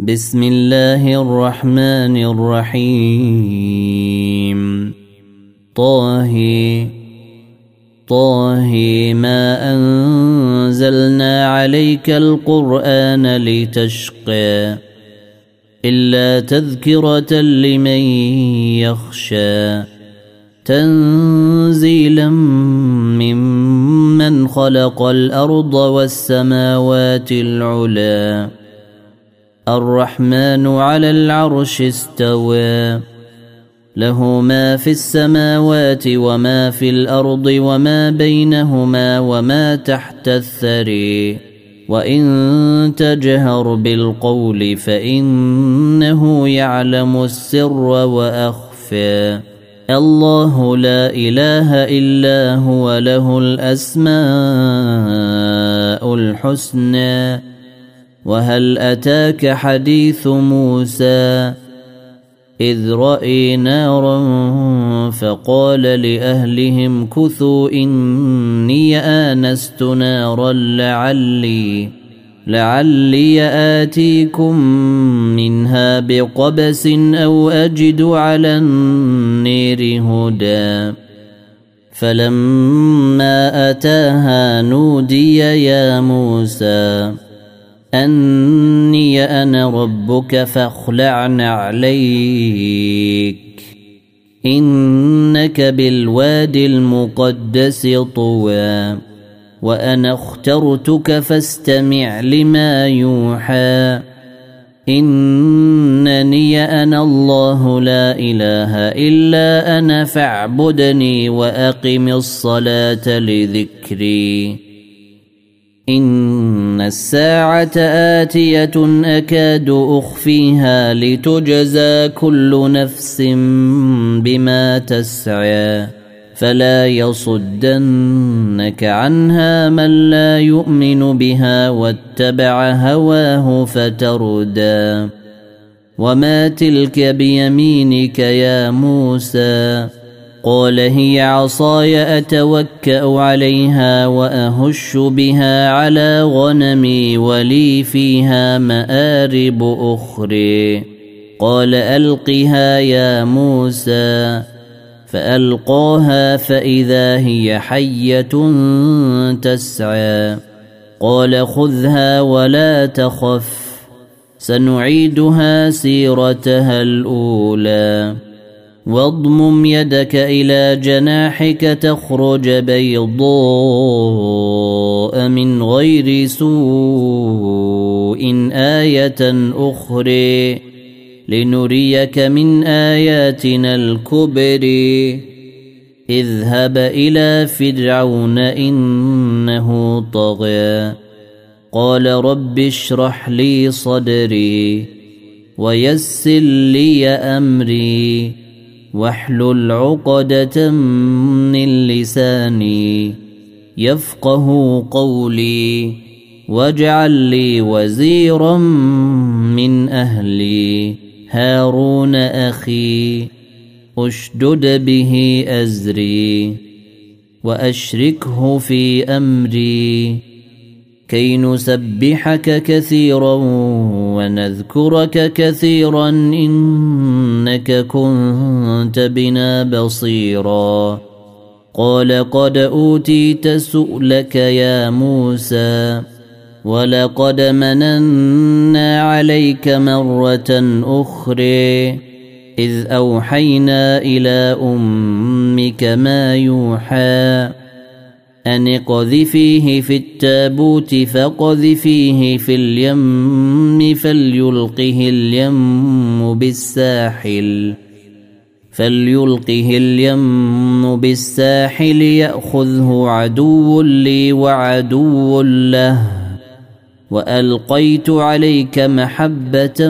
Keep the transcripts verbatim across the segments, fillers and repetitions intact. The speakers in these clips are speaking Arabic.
بسم الله الرحمن الرحيم طه طه ما أنزلنا عليك القرآن لتشقى إلا تذكرة لمن يخشى تنزيلا ممن خلق الأرض والسماوات العلى الرحمن على العرش استوى له ما في السماوات وما في الأرض وما بينهما وما تحت الثري وإن تجهر بالقول فإنه يعلم السر وأخفى الله لا إله إلا هو له الأسماء الحسنى وهل أتاك حديث موسى إذ رأي نارا فقال لأهلهم كثوا إني آنست نارا لعلي لعلي آتيكم منها بقبس أو أجد على النير هدى فلما أتاها نودي يا موسى أني أنا ربك فاخلع نعليك إنك بالواد المقدس طوى وأنا اخترتك فاستمع لما يوحى إنني أنا الله لا إله إلا أنا فاعبدني وأقم الصلاة لذكري إن الساعة آتية أكاد أخفيها لتجزى كل نفس بما تسعى فلا يصدنك عنها من لا يؤمن بها واتبع هواه فتردى وما تلك بيمينك يا موسى قال هي عصاي أتوكأ عليها وأهش بها على غنمي ولي فيها مآرب أخرى قال ألقها يا موسى فألقاها فإذا هي حية تسعى قال خذها ولا تخف سنعيدها سيرتها الأولى واضمم يدك إلى جناحك تخرج بيضاء من غير سوء آية أخرى لنريك من آياتنا الكبر اذهب إلى فرعون إنه طغى قال رب اشرح لي صدري ويسر لي أمري واحلل عقدة من لساني يفقه قولي واجعل لي وزيرا من أهلي هارون أخي أشدد به أزري وأشركه في أمري كي نسبحك كثيرا ونذكرك كثيرا إنك كنت بنا بصيرا قال قد أوتيت سؤلك يا موسى ولقد مننا عليك مرة أخرى إذ أوحينا إلى أمك ما يوحى أن اقذفيه في التابوت فاقذفيه في اليم فليلقه اليم بالساحل فليلقه اليم بالساحل يأخذه عدو لي وعدو له وألقيت عليك محبة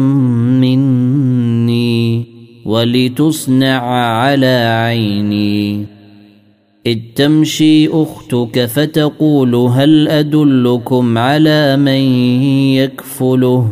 مني ولتصنع على عيني إذ تمشي أختك فتقول هل أدلكم على من يكفله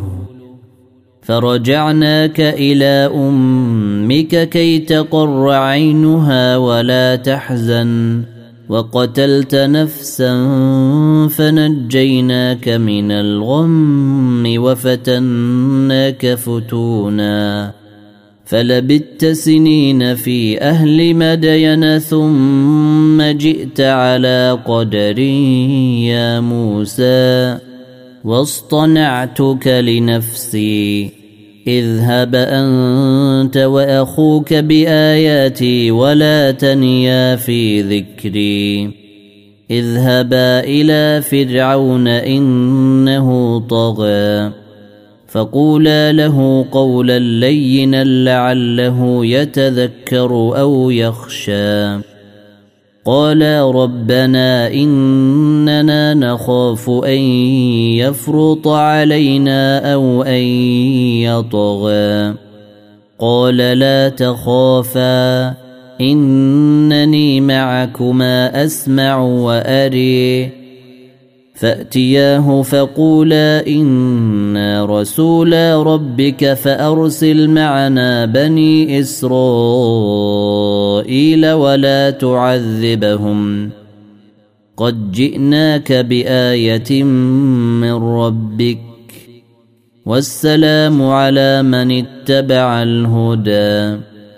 فرجعناك إلى أمك كي تقر عينها ولا تحزن وقتلت نفسا فنجيناك من الغم وفتناك فتونا فلبثت سنين في أهل مدين ثم جئت على قدر يا موسى واصطنعتك لنفسي اذهب أنت وأخوك بآياتي ولا تنيا في ذكري اذهبا إلى فرعون إنه طغى فقولا له قولا لينا لعله يتذكر أو يخشى قالا ربنا إننا نخاف أن يفرط علينا أو أن يطغى قال لا تخافا إنني معكما أسمع وأري فأتياه فقولا إنا رسولا ربك فأرسل معنا بني إسرائيل ولا تعذبهم قد جئناك بآية من ربك والسلام على من اتبع الهدى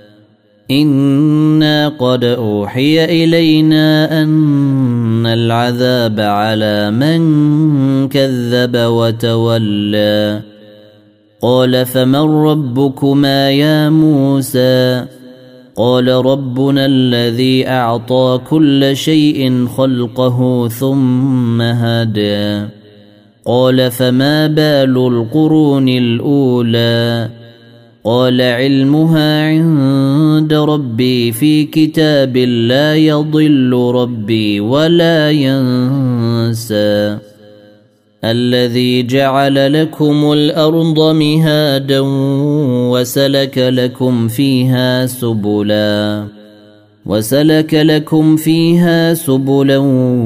إنا قد أوحي إلينا أن العذاب على من كذب وتولى قال فمن ربكما يا موسى قال ربنا الذي أعطى كل شيء خلقه ثم هدى قال فما بال القرون الأولى قال علمها عند ربي في كتاب لا يضل ربي ولا ينسى الذي جعل لكم الأرض مهادا وسلك لكم فيها سبلا وسلك لكم فيها سبلا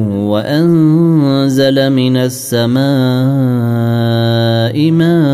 وأنزل من السماء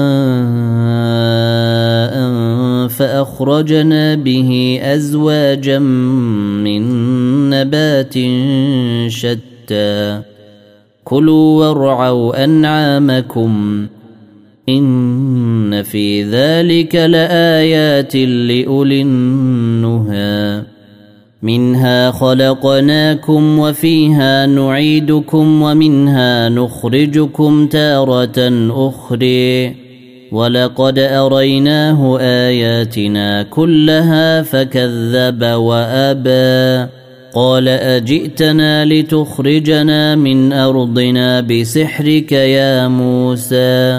ماء فأخرجنا به أزواجا من نبات شتى كلوا وارعوا أنعامكم إن في ذلك لآيات لأولي النهى منها خلقناكم وفيها نعيدكم ومنها نخرجكم تارة أخرى ولقد أريناه آياتنا كلها فكذب وأبى قال أجئتنا لتخرجنا من أرضنا بسحرك يا موسى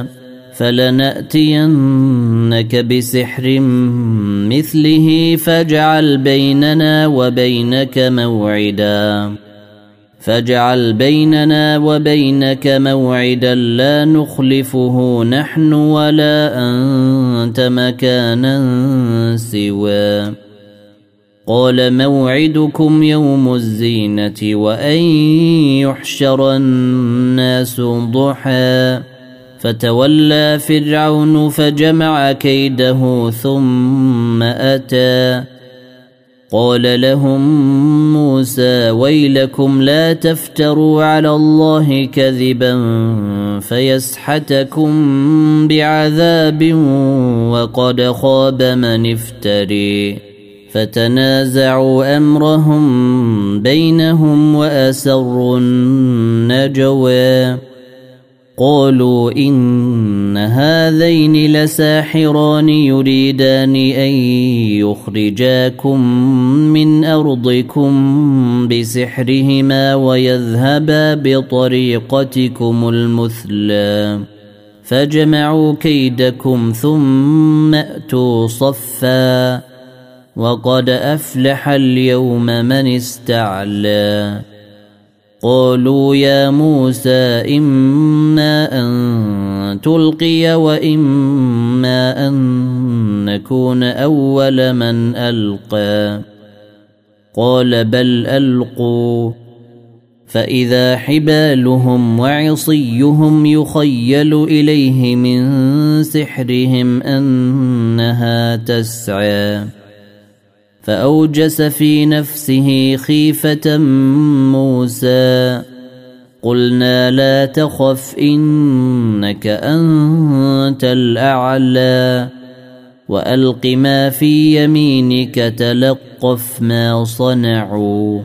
فلنأتينك بسحر مثله فاجعل بيننا وبينك موعدا فاجعل بيننا وبينك موعدا لا نخلفه نحن ولا أنت مكانا سوى قال موعدكم يوم الزينة وأن يحشر الناس ضحى فتولى فرعون فجمع كيده ثم أتى قال لهم موسى ويلكم لا تفتروا على الله كذبا فيسحتكم بعذاب وقد خاب من افتري فتنازعوا أمرهم بينهم وأسروا النجوى قالوا إن هذين لساحران يريدان أن يخرجاكم من أرضكم بسحرهما ويذهبا بطريقتكم المثلى فجمعوا كيدكم ثم أتوا صفا وقد أفلح اليوم من استعلى قالوا يا موسى إما أن تلقي وإما أن نكون أول من ألقى قال بل ألقوا فإذا حبالهم وعصيهم يخيل إليه من سحرهم أنها تسعى فأوجس في نفسه خيفة موسى قلنا لا تخف إنك أنت الأعلى وألق ما في يمينك تلقف ما صنعوا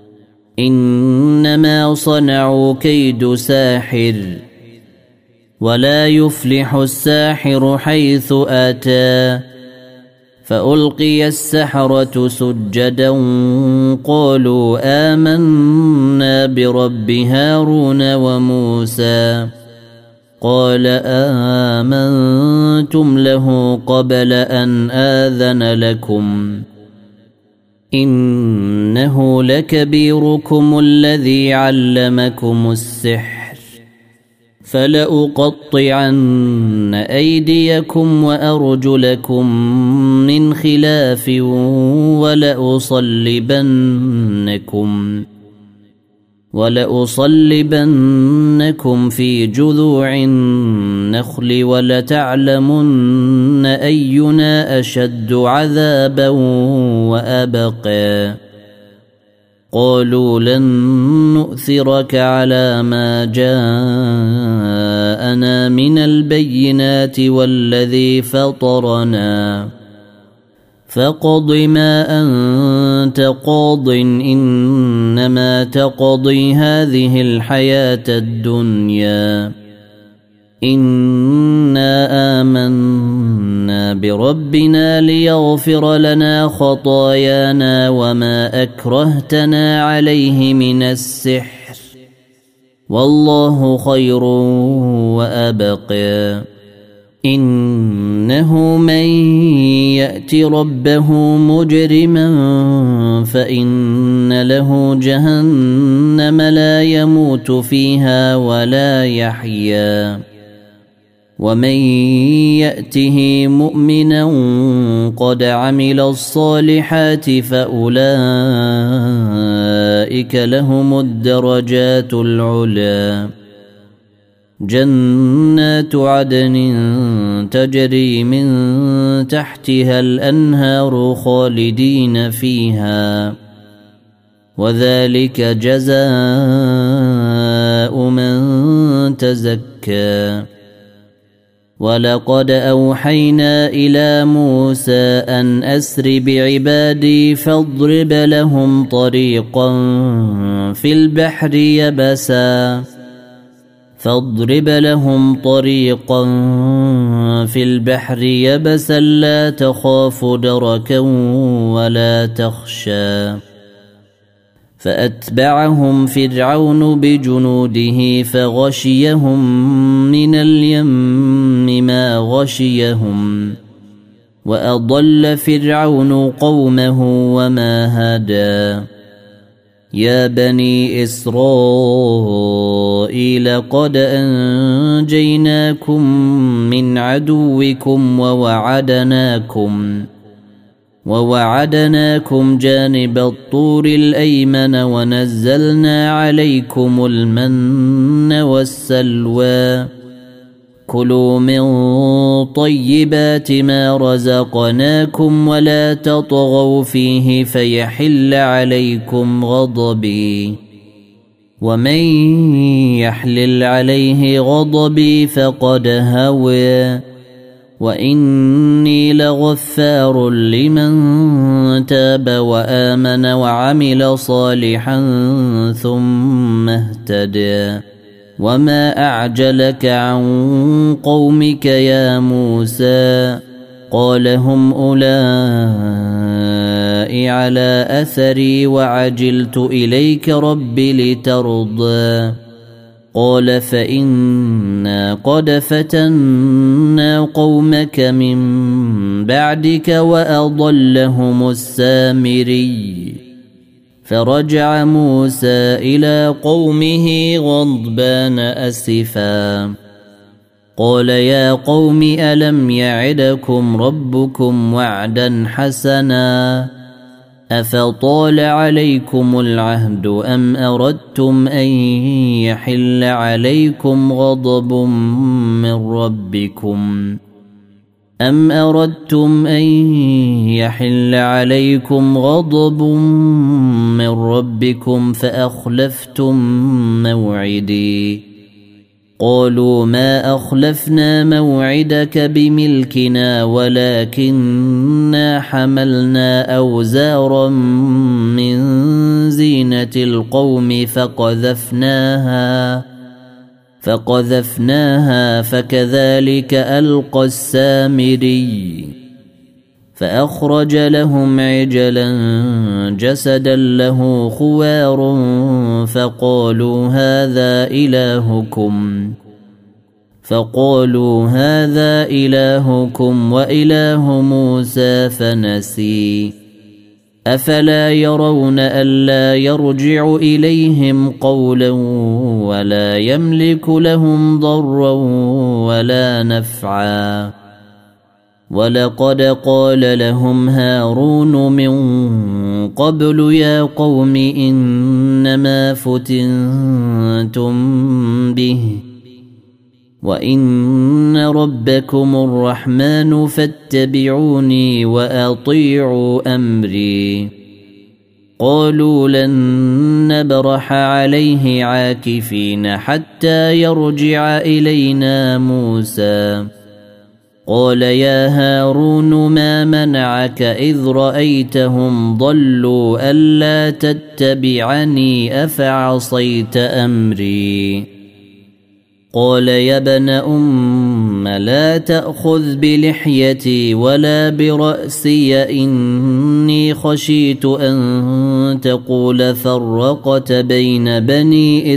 إنما صنعوا كيد ساحر ولا يفلح الساحر حيث أتى فألقي السحرة سجدا قالوا آمنا برب هارون وموسى قال آمنتم له قبل أن آذن لكم إنه لكبيركم الذي علمكم السحر فلأقطعن أيديكم وأرجلكم من خلاف ولأصلبنكم ولأصلبنكم في جذوع النخل ولتعلمن أينا أشد عذابا وأبقى قالوا لن نؤثرك على ما جاءنا من البينات والذي فطرنا فاقض ما أنت قاض إنما تقضي هذه الحياة الدنيا إنا آمنا بربنا ليغفر لنا خطايانا وما أكرهتنا عليه من السحر والله خير وأبقى إنه من يأت ربه مجرما فإن له جهنم لا يموت فيها ولا يحيا ومن يأته مؤمنا قد عمل الصالحات فأولئك لهم الدرجات العلى جنات عدن تجري من تحتها الأنهار خالدين فيها وذلك جزاء من تزكى ولقد أوحينا إلى موسى أن أسر بعبادي فاضرب لهم طريقا في البحر يبسا فاضرب لهم طريقا في البحر يبسا لا تخاف دركا ولا تخشى فأتبعهم فرعون بجنوده فغشيهم من اليم ما غشيهم وأضل فرعون قومه وما هدى يا بني إسرائيل قد أنجيناكم من عدوكم ووعدناكم ووعدناكم جانب الطور الأيمن ونزلنا عليكم المن والسلوى كلوا من طيبات ما رزقناكم ولا تطغوا فيه فيحل عليكم غضبي ومن يحلل عليه غضبي فقد هوى وإني لغفار لمن تاب وآمن وعمل صالحا ثم اهتدى وما أعجلك عن قومك يا موسى قال هم أولئك على أثري وعجلت إليك رب لترضى قال فإنا قد فتنا قومك من بعدك وأضلهم السامري فرجع موسى إلى قومه غضبان أسفا قال يا قوم ألم يعدكم ربكم وعدا حسنا أفطال عليكم العهد أم أردتم أن يحل عليكم غضب من ربكم أم أردتم أن يحل عليكم غضب من ربكم فأخلفتم موعدي قالوا ما أخلفنا موعدك بملكنا ولكننا حملنا أوزارا من زينة القوم فقذفناها فقذفناها فكذلك ألقى السامري فأخرج لهم عجلا جسدا له خوار فقالوا هذا إلهكم فقالوا هذا إلهكم وإله موسى فنسي أفلا يرون ألا يرجع إليهم قولا ولا يملك لهم ضرا ولا نفعا ولقد قال لهم هارون من قبل يا قوم إنما فتنتم به وإن ربكم الرحمن فاتبعوني وأطيعوا أمري قالوا لن نبرح عليه عاكفين حتى يرجع إلينا موسى قال يا هارون ما منعك إذ رأيتهم ضلوا ألا تتبعني أفعصيت أمري قال يا ابن أم لا تأخذ بلحيتي ولا برأسي إني خشيت أن تقول فرقت بين بني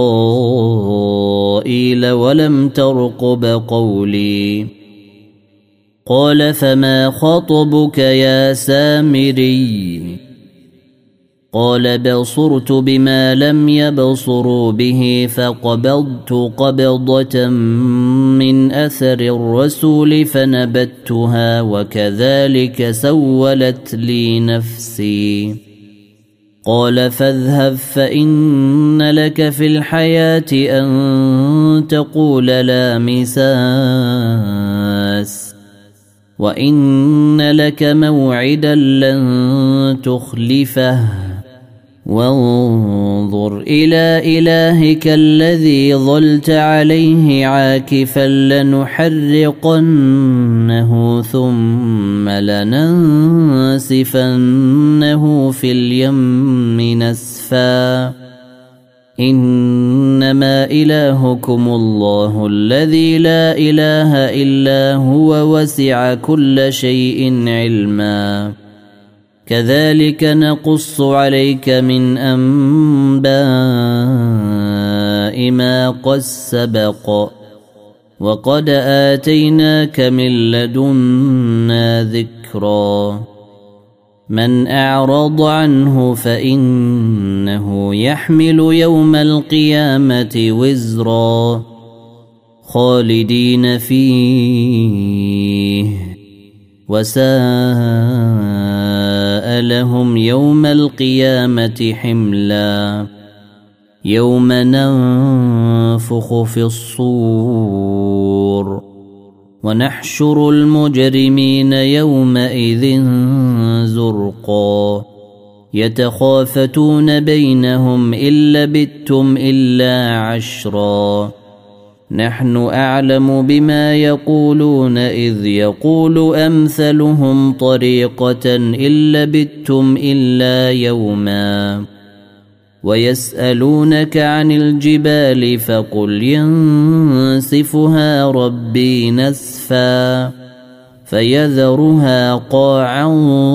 إسرائيل ولم ترقب قولي قال فما خطبك يا سامري قال بصرت بما لم يبصروا به فقبضت قبضة من أثر الرسول فنبتها وكذلك سولت لي نفسي قال فاذهب فإن لك في الحياة أن تقول لا مساس وإن لك موعدا لن تخلفه وانظر إلى إلهك الذي ظلت عليه عاكفا لنحرقنه ثم لننسفنه في اليم نسفا إنما إلهكم الله الذي لا إله إلا هو وسع كل شيء علما كذلك نقص عليك من أنباء ما قد سبق وقد آتيناك من لدنا ذكرا من أعرض عنه فإنه يحمل يوم القيامة وزرا خالدين فيه وساء لهم يوم القيامة حملا يوم ننفخ في الصور ونحشر المجرمين يومئذ زرقا يتخافتون بينهم إن لبثتم إلا عشرا نحن أعلم بما يقولون إذ يقول أمثلهم طريقة إن لبثتم إلا يوما ويسألونك عن الجبال فقل ينسفها ربي نسفا فيذرها قاعا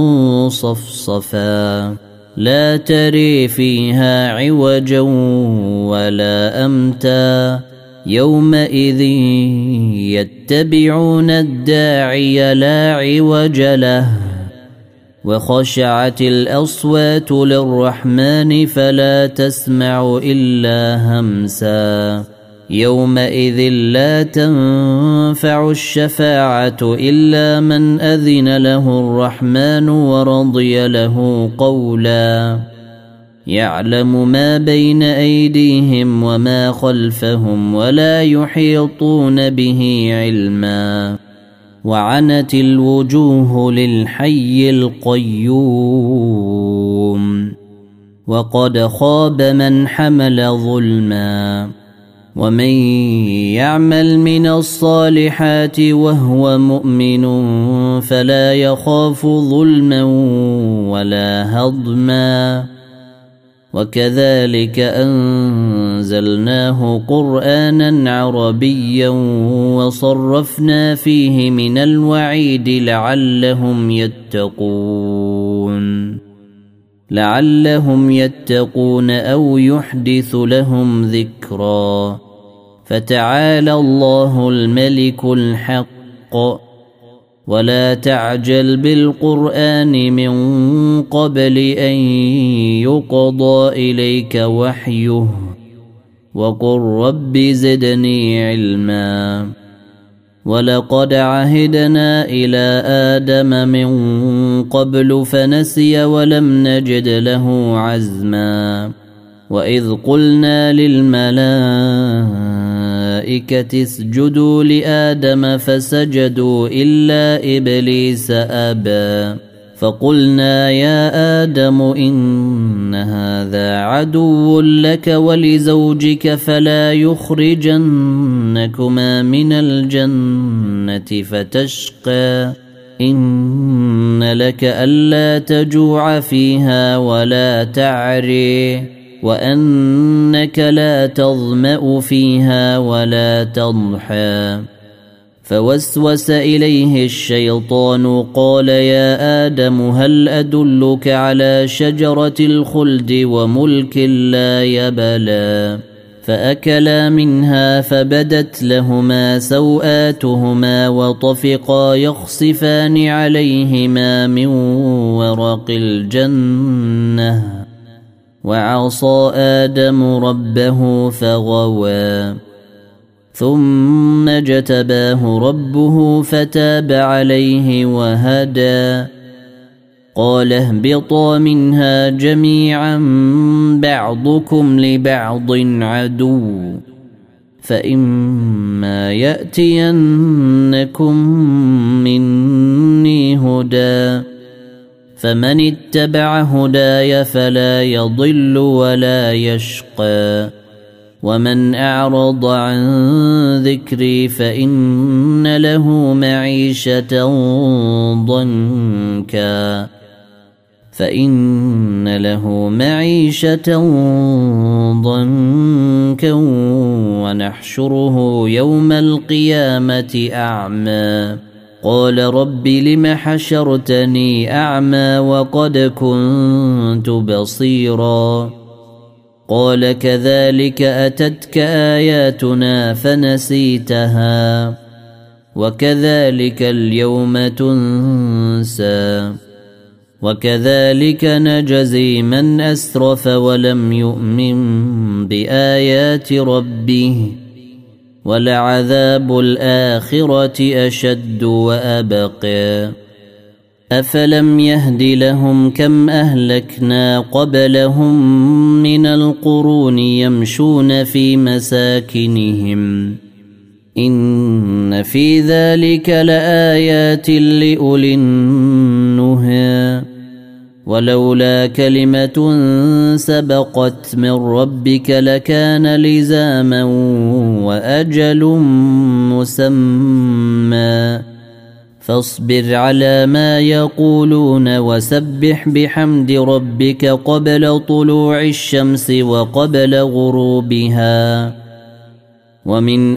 صفصفا لا تري فيها عوجا ولا أمتا يومئذ يتبعون الداعي لا عوج له وخشعت الأصوات للرحمن فلا تسمع إلا همسا يومئذ لا تنفع الشفاعة إلا من أذن له الرحمن ورضي له قولا يعلم ما بين أيديهم وما خلفهم ولا يحيطون به علما وعنت الوجوه للحي القيوم وقد خاب من حمل ظلما ومن يعمل من الصالحات وهو مؤمن فلا يخاف ظلما ولا هضما وكذلك أنزلناه قرآنا عربيا وصرفنا فيه من الوعيد لعلهم يتقون لعلهم يتقون أو يحدث لهم ذكرا فتعالى الله الملك الحق ولا تعجل بالقرآن من قبل أن يقضى إليك وحيه وقل رب زدني علما ولقد عهدنا إلى آدم من قبل فنسي ولم نجد له عزما وإذ قلنا للملائكة اسجدوا لآدم فسجدوا إلا إبليس أبى فقلنا يا آدم إن هذا عدو لك ولزوجك فلا يخرجنكما من الجنة فتشقى إن لك ألا تجوع فيها ولا تعري وأنك لا تظمأ فيها ولا تضحى فوسوس إليه الشيطان قال يا آدم هل أدلك على شجرة الخلد وملك لا يبلى فأكلا منها فبدت لهما سوآتهما وطفقا يخصفان عليهما من ورق الجنة وعصى آدم ربه فغوى ثم اجتباه ربه فتاب عليه وهدى قال اهبطا منها جميعا بعضكم لبعض عدو فإما يأتينكم مني هدى فمن اتبع هداي فلا يضل ولا يشقى ومن أعرض عن ذكري فإن له معيشة ضنكا فإن له معيشة ضنكا ونحشره يوم القيامة أعمى قال رب لم حشرتني أعمى وقد كنت بصيرا قال كذلك أتتك آياتنا فنسيتها وكذلك اليوم تنسى وكذلك نجزي من أسرف ولم يؤمن بآيات ربه ولعذاب الآخرة أشد وأبقى أفلم يهد لهم كم أهلكنا قبلهم من القرون يمشون في مساكنهم إن في ذلك لآيات لأولي النهى ولولا كلمة سبقت من ربك لكان لزاما وأجل مسمى فاصبر على ما يقولون وسبح بحمد ربك قبل طلوع الشمس وقبل غروبها ومن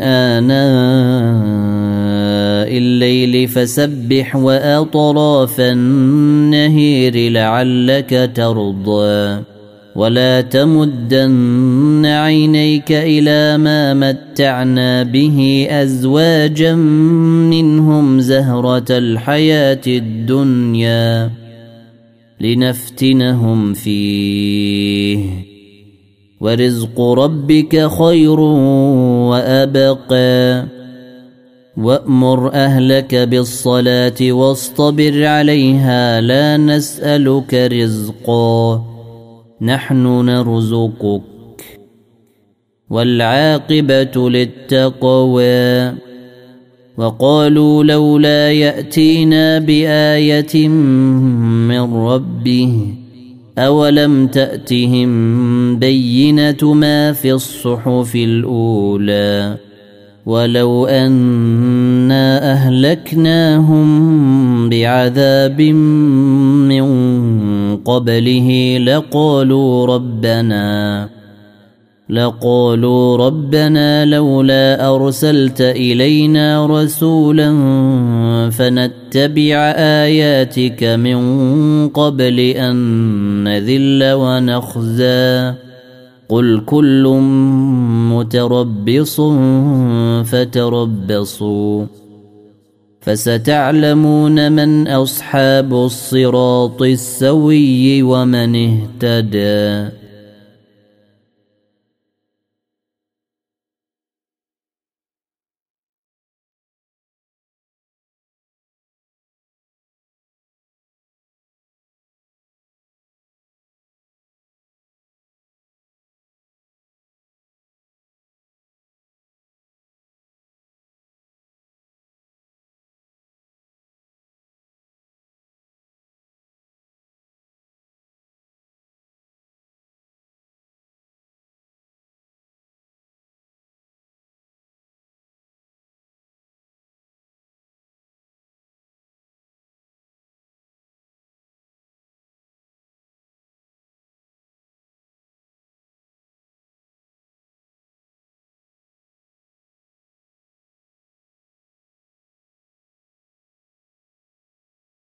آناء الليل فسبح وأطراف النهير لعلك ترضى ولا تمدن عينيك إلى ما متعنا به أزواجا منهم زهرة الحياة الدنيا لنفتنهم فيه ورزق ربك خير وأبقى وأمر أهلك بالصلاة واصطبر عليها لا نسألك رزقا نحن نرزقك والعاقبة للتقوى وقالوا لولا يأتينا بآية من ربه أولم تأتهم بينة ما في الصحف الأولى ولو أنا أهلكناهم بعذاب من قبله لقالوا ربنا لقالوا ربنا لولا أرسلت إلينا رسولا فنتبع آياتك من قبل أن نذل ونخزى قل كل متربص فتربصوا فستعلمون من أصحاب الصراط السوي ومن اهتدى.